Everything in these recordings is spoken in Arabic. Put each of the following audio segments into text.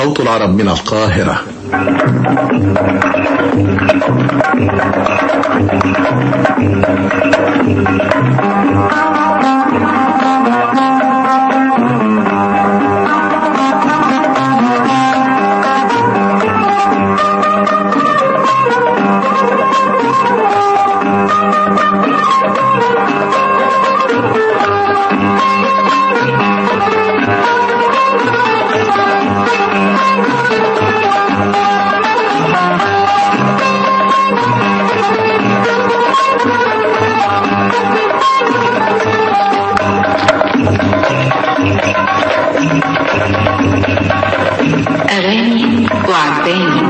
صوت العرب من القاهرة. أغاني وعباني.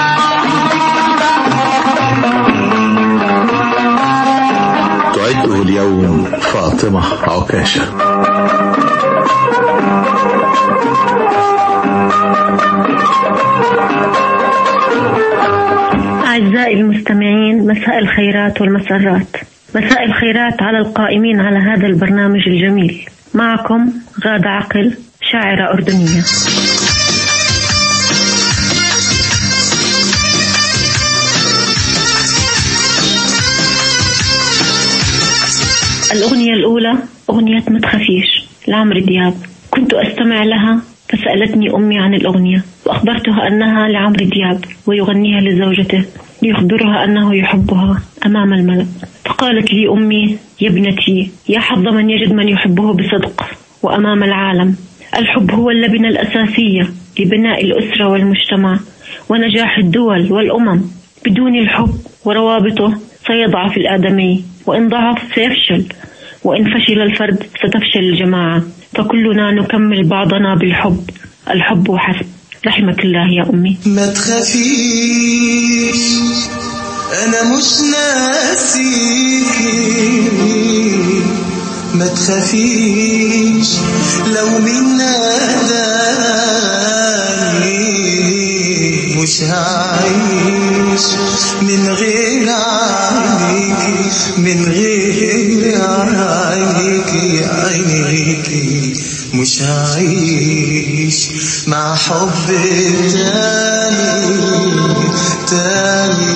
تعده اليوم فاطمة عكاشة. أعزائي المستمعين، مساء الخيرات والمسرات. مساء الخيرات على القائمين على هذا البرنامج الجميل. معكم غادة عقل، شاعرة أردنية. الأغنية الأولى أغنية ما تخافيش لعمرو دياب. كنت أستمع لها فسألتني أمي عن الأغنية وأخبرتها أنها لعمرو دياب ويغنيها لزوجته ليخبرها أنه يحبها أمام الملأ. فقالت لي أمي: يا ابنتي، يا حظ من يجد من يحبه بصدق وأمام العالم. الحب هو اللبنة الأساسية لبناء الأسرة والمجتمع ونجاح الدول والأمم. بدون الحب وروابطه سيضعف الآدمي، وإن ضعف سيفشل، وإن فشل الفرد ستفشل الجماعة. فكلنا نكمل بعضنا بالحب، الحب وحسب. رحمك الله يا أمي. ما تخافيش أنا مش ناسيكي، ما تخافيش لو من ناداني، مش هعيش من غير عينيكي، من غير عينيكي مش هعيش مع حب تاني.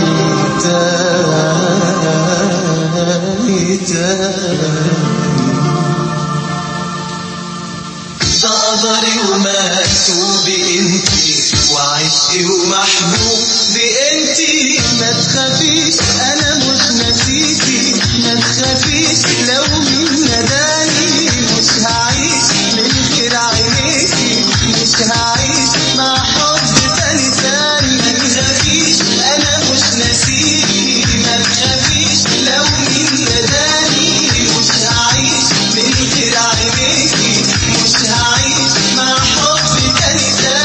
ده قدري ومكتوبي انتي، وعشقي ومحبوب بانتي. ما تخافيش انا مش ناسيكي، ما تخافيش لو مين ناداني، مش هعيش من غير عينيكي، مش هعيش مع حب تاني. ما تخافيش انا مش ناسيكي، ما تخافيش لو مين ناداني، مش هعيش من غير عينيكي، مش هعيش مع حب تاني.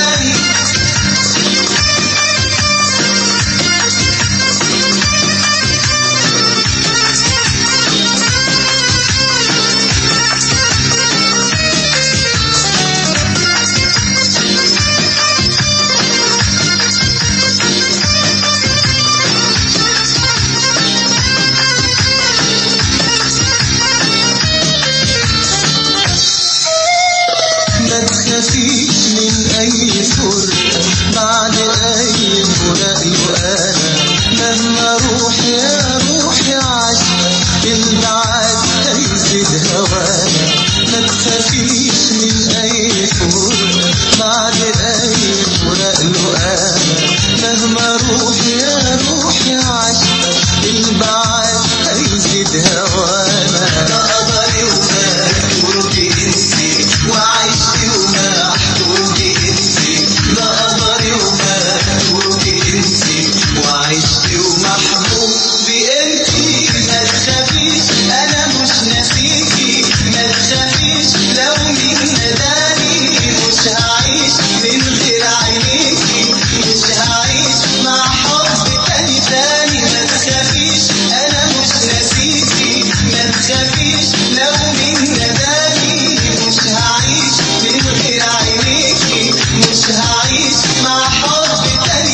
ما تخافيش من أي فرقة بعد أي فراق، وأنا مهما أروح يا روحي عشقك البعاد هيزيد هوانا. ما تخافيش من أي فرقة بعد أي فراق، وأنا مهما أروح يا روحي عشقك البعاد هيزيد هوانا. ده قدري ومكتوبي انتي، وعشقي ومحبوبي انتي. ده قدري ومكتوبي انتي، وعشقي ومحبوبي انتي. ما تخافيش انا مش ناسيكي، ما تخافيش لو مين ناداني، مش هعيش من غير عينيكي، مش هعيش مع حب تاني. ما تخافيش انا مش ناسيكي، ما تخافيش لو مين ناداني، مش هعيش من غير عينيكي، مش هعيش مع حب تاني.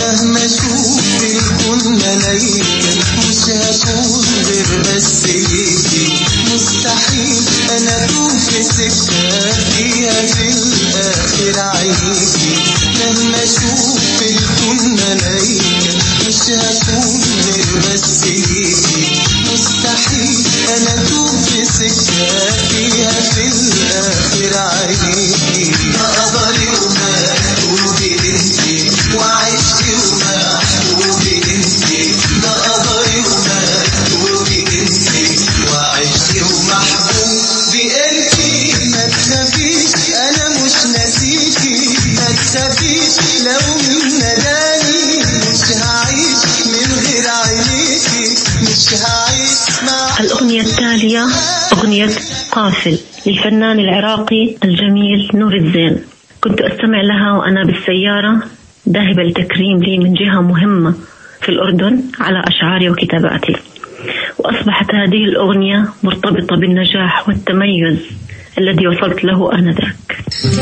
مهما اشوف الكون ملايكة مش هكون غير بس ليكي. مستحيل انا اتوه في سكة فيها في الاخر عينيكي. مهما اشوف الكون ملايكة مش هكون غير بس ليكي. مستحيل انا اتوه في سكة فيها في الاخر عينيكي. قدري ومكتوبي انتي وعشتي ومحبوبي انتي. ده قدري ومكتوبي انتي وعشتي ومحبوبي انتي. ما تخافيش انا مش ناسيكي. ما تخافيش لو مين نداني مش هعيش من غير عينيكي. مش هعيش مع. الأغنية التالية أغنية قافل للفنان العراقي الجميل نور الزين. كنت أستمع لها وأنا بالسيارة ذاهبة لتكريم لي من جهة مهمة في الأردن على أشعاري وكتاباتي، وأصبحت هذه الأغنية مرتبطة بالنجاح والتميز الذي وصلت له آنذاك.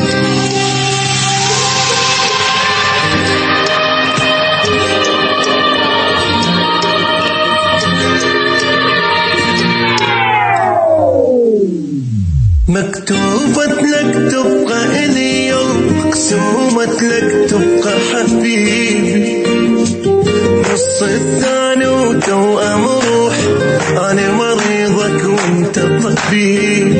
مكتوبة لك تبقى إلي يوم، مقسومة لك تبقى حبيبي. نص الثاني وتوأم روح، أنا مريضك وانت طبيب.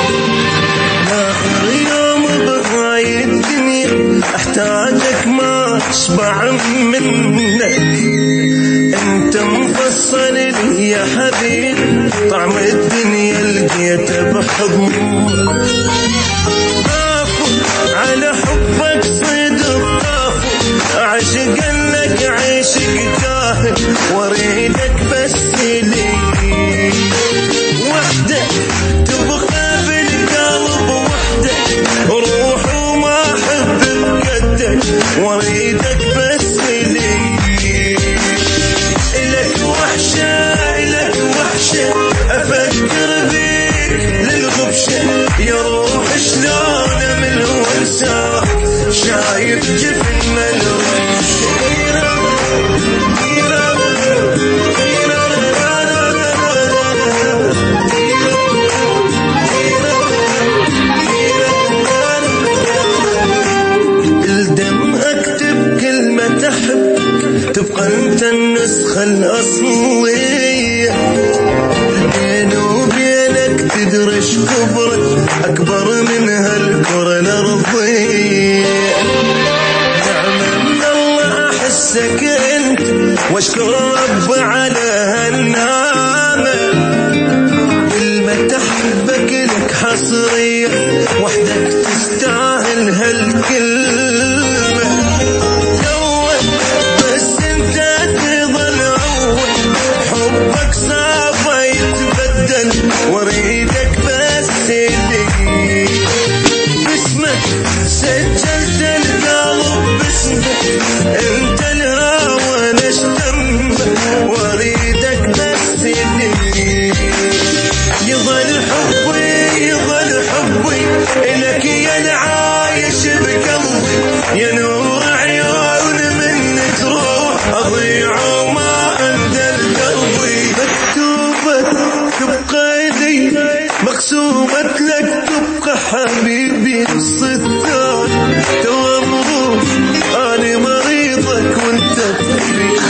آخر يوم بهاي الدنيا أحتاجك ما أشبع منك. انت مفصل لي يا حبيبي، طعم الدنيا لقيته بحضنك. طافوا على حبك صيد الطافوا، أعشق لك عيشك جاهل واريدك بس لي وحدك تبقى بالقلب وحدك. روح وما أحب بقدك واريدك بس لي. إلك وحشة أفكر بيك للغبشة. يا روح شلون من وانساك شايف جفن ملوش. الدم أكتب كلمة أحبك تبقى أنت النسخة الأصلية. بيني وبينك تدرش كبرك أكبر من هالكرة الأرضية. نعم من الله أحسك أنت واشكر رب على هالنعمة. كلمة أحبك لك حصرية وحدك تستاهل هالكلمة. وريدك بس لي باسمك سجلت القلب باسمك. انت الهوى نشتم وريدك بس لي. يظل حبي إلك يا العايش بقلبي. يا نور عيون من تروح أضيع وما أندل قلبي. مكتوبة تبقى لي مقسومة لك تبقى حبيبي. نص الثاني توأم روح، أنا مريضك وانت طبيب.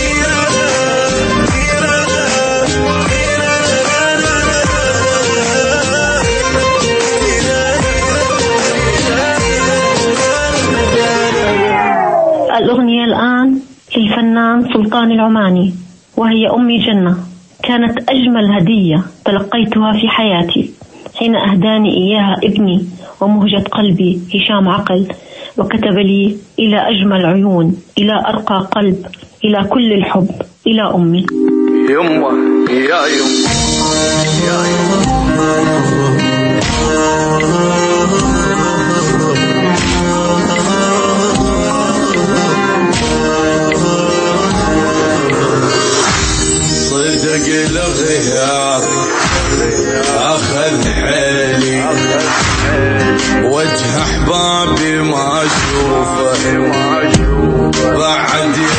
الأغنية الآن للفنان سلطان العماني وهي أمي جنة. كانت أجمل هدية تلقيتها في حياتي حين أهداني إياها ابني ومهجة قلبي هشام عقل، وكتب لي: إلى أجمل عيون، إلى أرقى قلب، إلى كل الحب، إلى أمي. يمه يا يمه يا يمه صدق الغياب أخذ حيلي، وجه أحبابي ما أشوفه بعد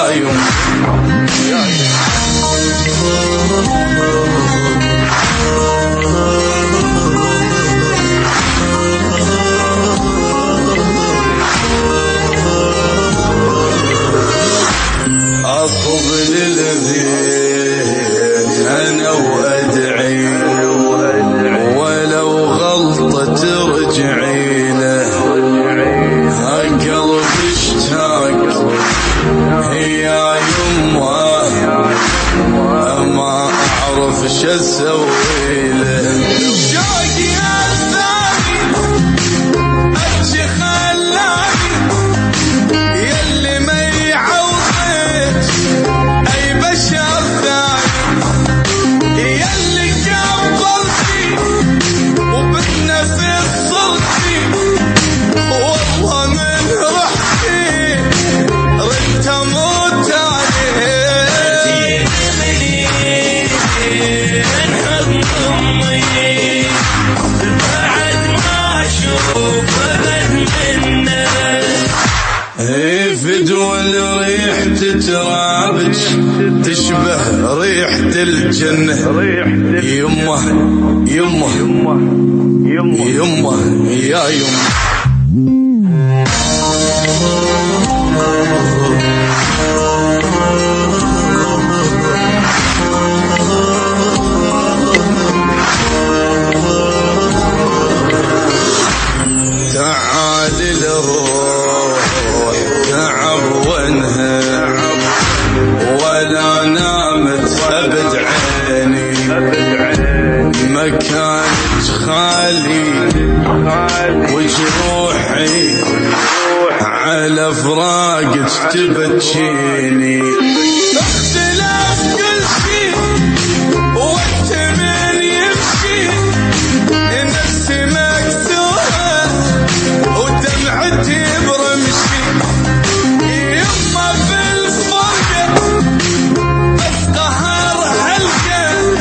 يا يما أطب للبيت أنا وأدعي ولو غلطة ترجعي له قلبي اشتاق يا يما ما أعرف شو أسوي له شوقي الثاني أبكي خلاني يلي ما يعوضك أي بشر ثاني يلي قبلتي وبالنفس صرتي والله من رحتي ردت أموت عليك من حضن أمي بعد ما أشوف أبد منك في دول ريح تترابج تشبه ريحة الجنة يمه يمه يمه يا يمه تعال الروح تعب وانهى ولا نامت أبد عيني مكانك خالي وجروحي على فراقك تبكيني اختلاف كل شيء وقت من يمشي نفسي مكسورة ودمعتي برمشي يما بالفرقة بس قهر حلقة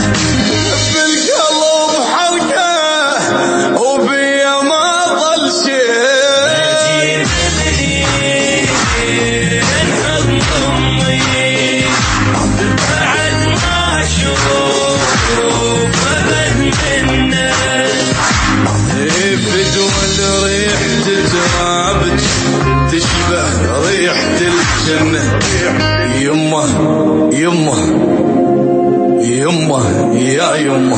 بالقلب حرقة وبيا ما ظل شيء من حضن أمي بعد ما أشوف أبد منك في دول ريح تترابج تشبه ريحة الجنة يمه يمه يمه يا يمه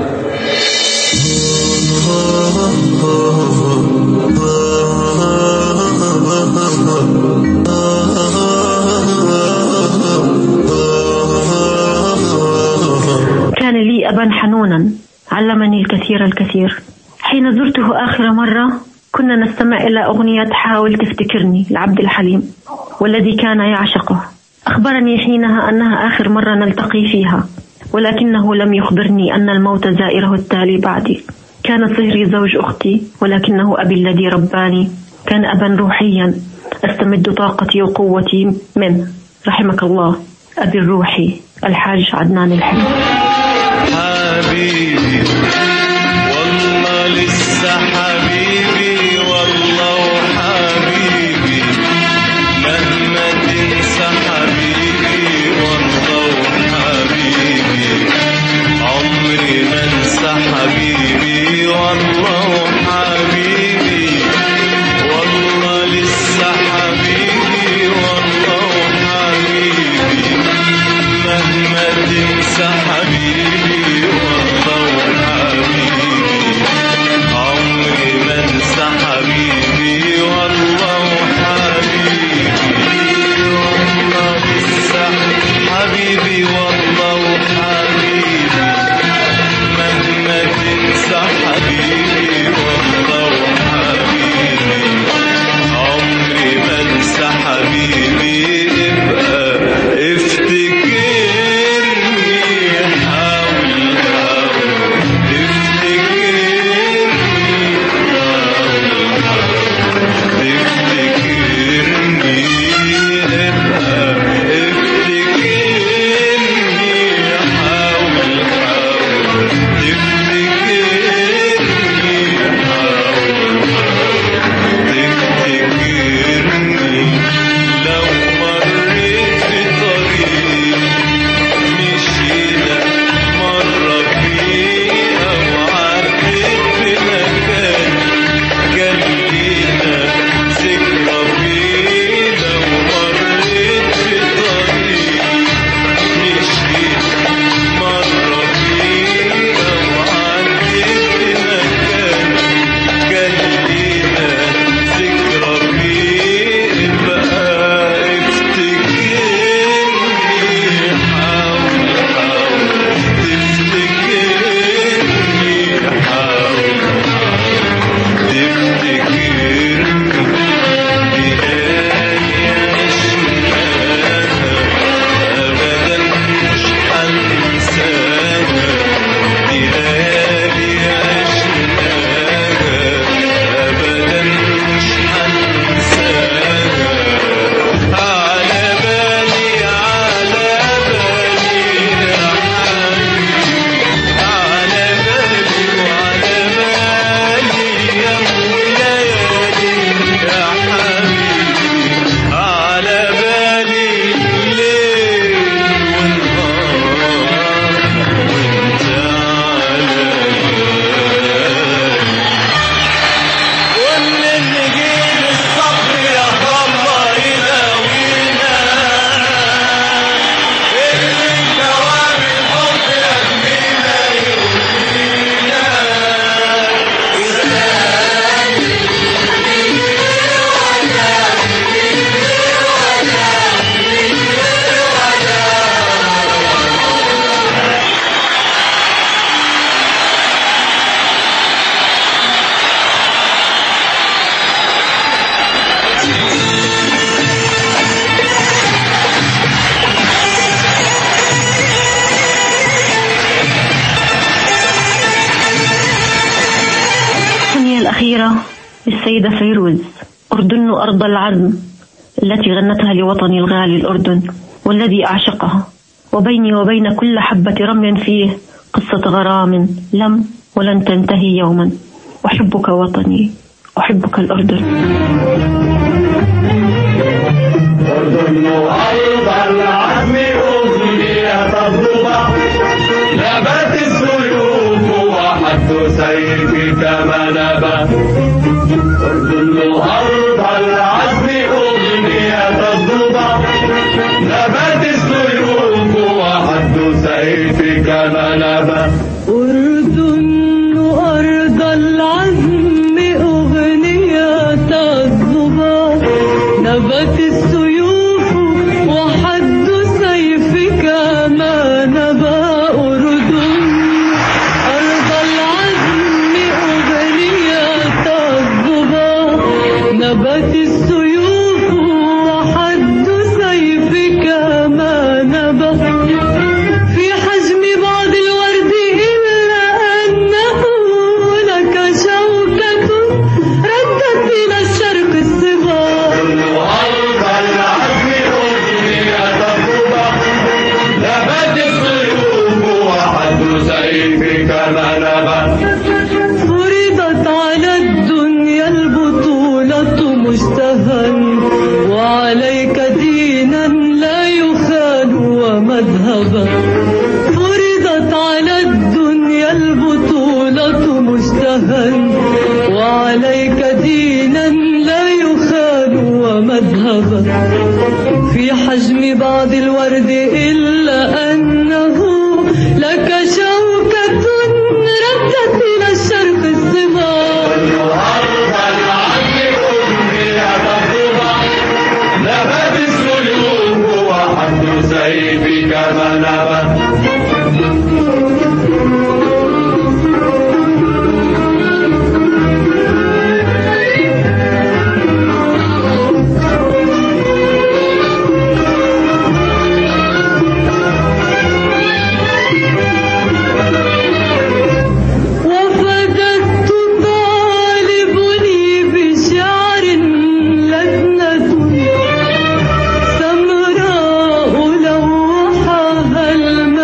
كان لي أبا حنونا علمني الكثير. حين زرته آخر مرة كنا نستمع إلى أغنية حاول تفتكرني لعبد الحليم والذي كان يعشقه. أخبرني حينها أنها آخر مرة نلتقي فيها، ولكنه لم يخبرني أن الموت زائره التالي بعدي. كان صهري زوج أختي، ولكنه أبي الذي رباني كان أبا روحيا أستمد طاقتي وقوتي منه. رحمك الله أبي الروحي الحاج عدنان الحلم. حبيبي والله لسه حبيبي والله وحبيبي مهما تنسى حبيبي والله وحبيبي عمري ما انسى حبيبي والله وحبيبي والله لسه حبيبي والله وحبيبي مهما تنسى حبيبي والله وحبيبي عمري ما انسى حبيبي والله وحبيبي والله لسه حبيبي والله وحبيبي مهما تنسى حبيبي والله وحبيبي عمري ما انسى حبيبي ابقى افتكرني حاول الأخيرة للسيدة فيروز: أردن أرض العزم التي غنتها لوطني الغالي الأردن والذي أعشقها، وبيني وبين كل حبة رمل فيه قصة غرام لم ولن تنتهي يوما. أحبك وطني، أحبك الأردن. أردن أرض العزم أغنية الضبع، نبت السيوف وحد سيفك ما نبى. أردن أرض العزم أغنية الضبع، نبت السيوف وحد سيفك ما نبى. أردن أرض العزم أغنية الضبع، نبت السيوف وحد سيفك ما نبى. أردن أرض العزم أغنية الضبع، نبت السيوف وحد سيفك ما نبى. في حجم بعض الورد إلا أنه لك شوكة ردت إلى الشرق الصبا. أرض العزم أغنية الضبع، نبت السيوف وحد سيفك ما نبى. فرضت على الدنيا البطولة مشتهى، وعليك دينا لا يخال ومذهبا. فرضت على الدنيا البطولة مشتهى، وعليك دينا لا يخال ومذهبا. في حجم بعض الورد إلا أنه لك شوكة ردت إلى الشرق الصبا. أرض العزم أغنية الضبع، نبت السيوف وحد سيفك ما نبى. وفدت طالبني بشعر لجنة سمراء لوحها الماء.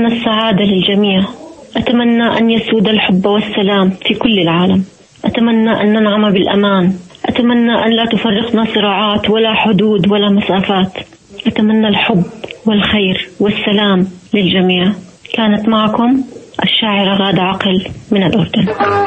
السعادة للجميع. أتمنى أن يسود الحب والسلام في كل العالم. أتمنى أن ننعم بالأمان. أتمنى أن لا تفرقنا صراعات ولا حدود ولا مسافات. أتمنى الحب والخير والسلام للجميع. كانت معكم الشاعرة غادة عقل من الأردن.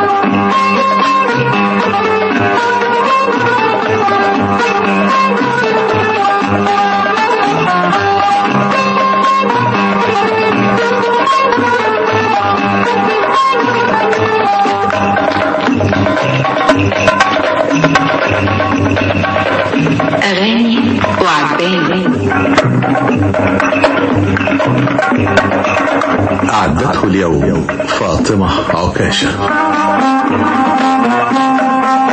أغاني وعباني أعدته اليوم فاطمة عكاشة.